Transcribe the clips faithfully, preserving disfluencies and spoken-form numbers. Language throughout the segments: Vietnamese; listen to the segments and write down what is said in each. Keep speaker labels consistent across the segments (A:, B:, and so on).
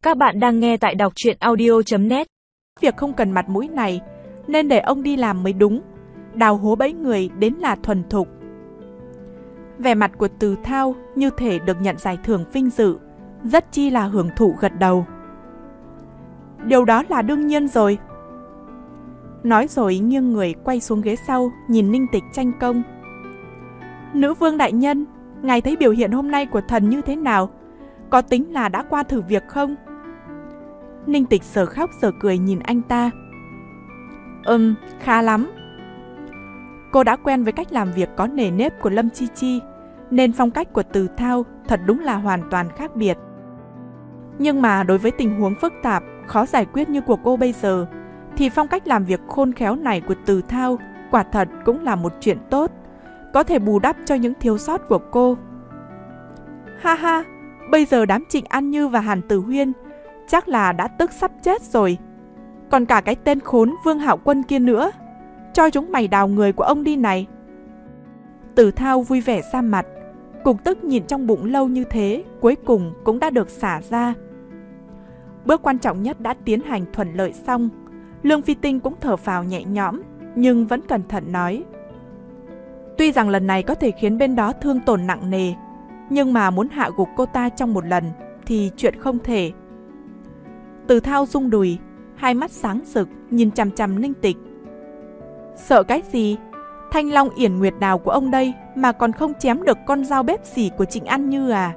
A: Các bạn đang nghe tại đọc truyện audio chấm net.
B: Việc không cần mặt mũi này nên để ông đi làm mới đúng. Đào hố bẫy người đến là thuần thục. Vẻ mặt của Từ Thao như thể được nhận giải thưởng vinh dự, rất chi là hưởng thụ gật đầu. Điều đó là đương nhiên rồi. Nói rồi nghiêng người quay xuống ghế sau, nhìn Ninh Tịch tranh công. Nữ vương đại nhân, ngài thấy biểu hiện hôm nay của thần như thế nào? Có tính là đã qua thử việc không? Ninh Tịch giờ khóc giờ cười nhìn anh ta. Ừm, khá lắm. Cô đã quen với cách làm việc có nề nếp của Lâm Chi Chi, nên phong cách của Từ Thao thật đúng là hoàn toàn khác biệt. Nhưng mà đối với tình huống phức tạp, khó giải quyết như của cô bây giờ, thì phong cách làm việc khôn khéo này của Từ Thao quả thật cũng là một chuyện tốt, có thể bù đắp cho những thiếu sót của cô. Ha ha, bây giờ đám Trịnh An Như và Hàn Tử Huyên chắc là đã tức sắp chết rồi. Còn cả cái tên khốn Vương Hạo Quân kia nữa, cho chúng mày đào người của ông đi này. Từ Thao vui vẻ ra mặt, cục tức nhìn trong bụng lâu như thế, cuối cùng cũng đã được xả ra. Bước quan trọng nhất đã tiến hành thuận lợi xong, Lương Phi Tinh cũng thở phào nhẹ nhõm, nhưng vẫn cẩn thận nói. Tuy rằng lần này có thể khiến bên đó thương tổn nặng nề, nhưng mà muốn hạ gục cô ta trong một lần thì chuyện không thể. Từ Thao rung đùi, hai mắt sáng rực nhìn chằm chằm Ninh Tịch. Sợ cái gì? Thanh Long Yển Nguyệt Đào của ông đây mà còn không chém được con dao bếp xỉ của Trịnh An Như à?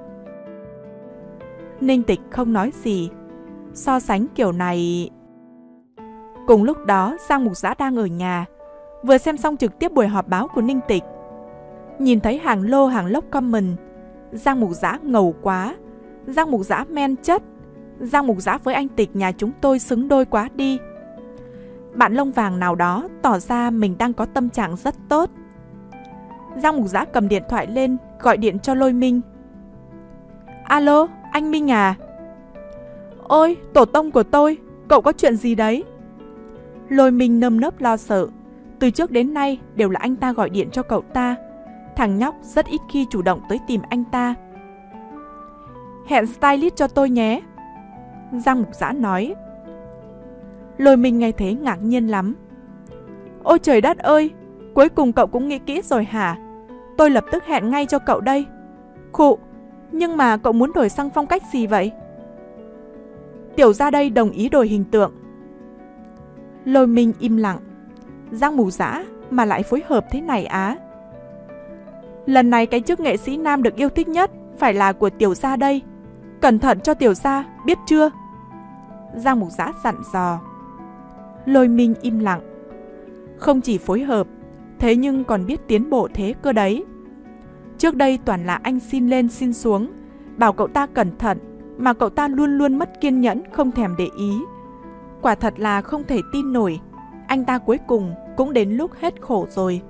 B: Ninh Tịch không nói gì. So sánh kiểu này... Cùng lúc đó, Giang Mục Giã đang ở nhà, vừa xem xong trực tiếp buổi họp báo của Ninh Tịch. Nhìn thấy hàng lô hàng lốc comment, Giang Mục Giã ngầu quá, Giang Mục Giã men chất, Giang Mục Giã với anh Tịch nhà chúng tôi xứng đôi quá đi. Bạn lông vàng nào đó tỏ ra mình đang có tâm trạng rất tốt. Giang Mục Giã cầm điện thoại lên, gọi điện cho Lôi Minh. Alo, anh Minh à? Ôi, tổ tông của tôi, cậu có chuyện gì đấy? Lôi Minh nơm nớp lo sợ. Từ trước đến nay đều là anh ta gọi điện cho cậu ta. Thằng nhóc rất ít khi chủ động tới tìm anh ta. Hẹn stylist cho tôi nhé, Giang Mục Giã nói. Lôi Minh nghe thế ngạc nhiên lắm. Ôi trời đất ơi, cuối cùng cậu cũng nghĩ kỹ rồi hả? Tôi lập tức hẹn ngay cho cậu đây. Khụ, nhưng mà cậu muốn đổi sang phong cách gì vậy? Tiểu ra đây đồng ý đổi hình tượng. Lôi Minh im lặng. Giang Mục Giã mà lại phối hợp thế này á? Lần này cái chức nghệ sĩ nam được yêu thích nhất phải là của Tiểu gia đây. Cẩn thận cho Tiểu gia, biết chưa? Giang Mục Giã dặn dò. Lôi Minh im lặng. Không chỉ phối hợp, thế nhưng còn biết tiến bộ thế cơ đấy. Trước đây toàn là anh xin lên xin xuống, bảo cậu ta cẩn thận, mà cậu ta luôn luôn mất kiên nhẫn, không thèm để ý. Quả thật là không thể tin nổi, anh ta cuối cùng cũng đến lúc hết khổ rồi.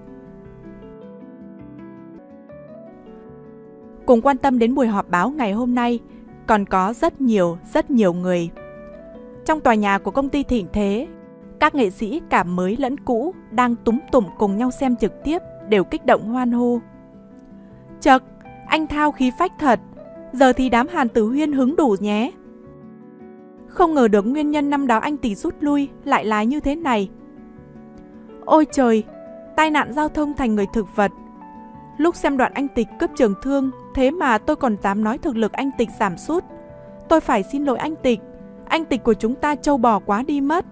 B: Cùng quan tâm đến buổi họp báo ngày hôm nay còn có rất nhiều, rất nhiều người. Trong tòa nhà của công ty Thịnh Thế, các nghệ sĩ cả mới lẫn cũ đang túm tụm cùng nhau xem trực tiếp đều kích động hoan hô. Chậc, anh Thao khí phách thật, giờ thì đám Hàn Tử Huyên hứng đủ nhé. Không ngờ được nguyên nhân năm đó anh tỷ rút lui lại là như thế này. Ôi trời, tai nạn giao thông thành người thực vật. Lúc xem đoạn anh Tịch cướp trường thương, thế mà tôi còn dám nói thực lực anh Tịch giảm sút. Tôi phải xin lỗi anh Tịch, anh Tịch của chúng ta trâu bò quá đi mất.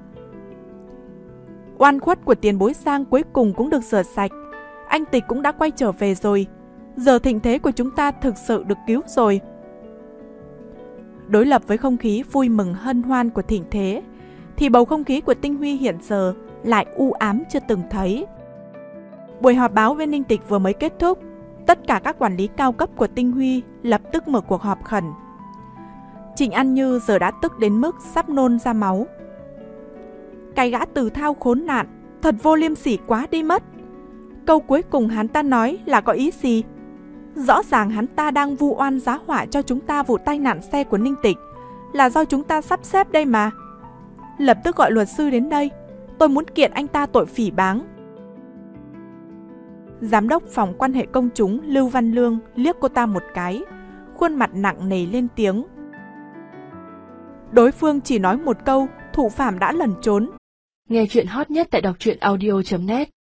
B: Oan khuất của tiền bối Giang cuối cùng cũng được rửa sạch. Anh Tịch cũng đã quay trở về rồi. Giờ Thịnh Thế của chúng ta thực sự được cứu rồi. Đối lập với không khí vui mừng hân hoan của Thịnh Thế, thì bầu không khí của Tinh Huy hiện giờ lại u ám chưa từng thấy. Buổi họp báo với Ninh Tịch vừa mới kết thúc, tất cả các quản lý cao cấp của Tinh Huy lập tức mở cuộc họp khẩn. Trịnh An Như giờ đã tức đến mức sắp nôn ra máu. Cái gã Từ Thao khốn nạn, thật vô liêm sỉ quá đi mất. Câu cuối cùng hắn ta nói là có ý gì? Rõ ràng hắn ta đang vu oan giá họa cho chúng ta vụ tai nạn xe của Ninh Tịch, là do chúng ta sắp xếp đây mà. Lập tức gọi luật sư đến đây, tôi muốn kiện anh ta tội phỉ báng. Giám đốc phòng quan hệ công chúng Lưu Văn Lương liếc cô ta một cái, khuôn mặt nặng nề lên tiếng. Đối phương chỉ nói một câu, thủ phạm đã lẩn trốn.
C: Nghe chuyện hot nhất tại đọc truyện audio chấm net.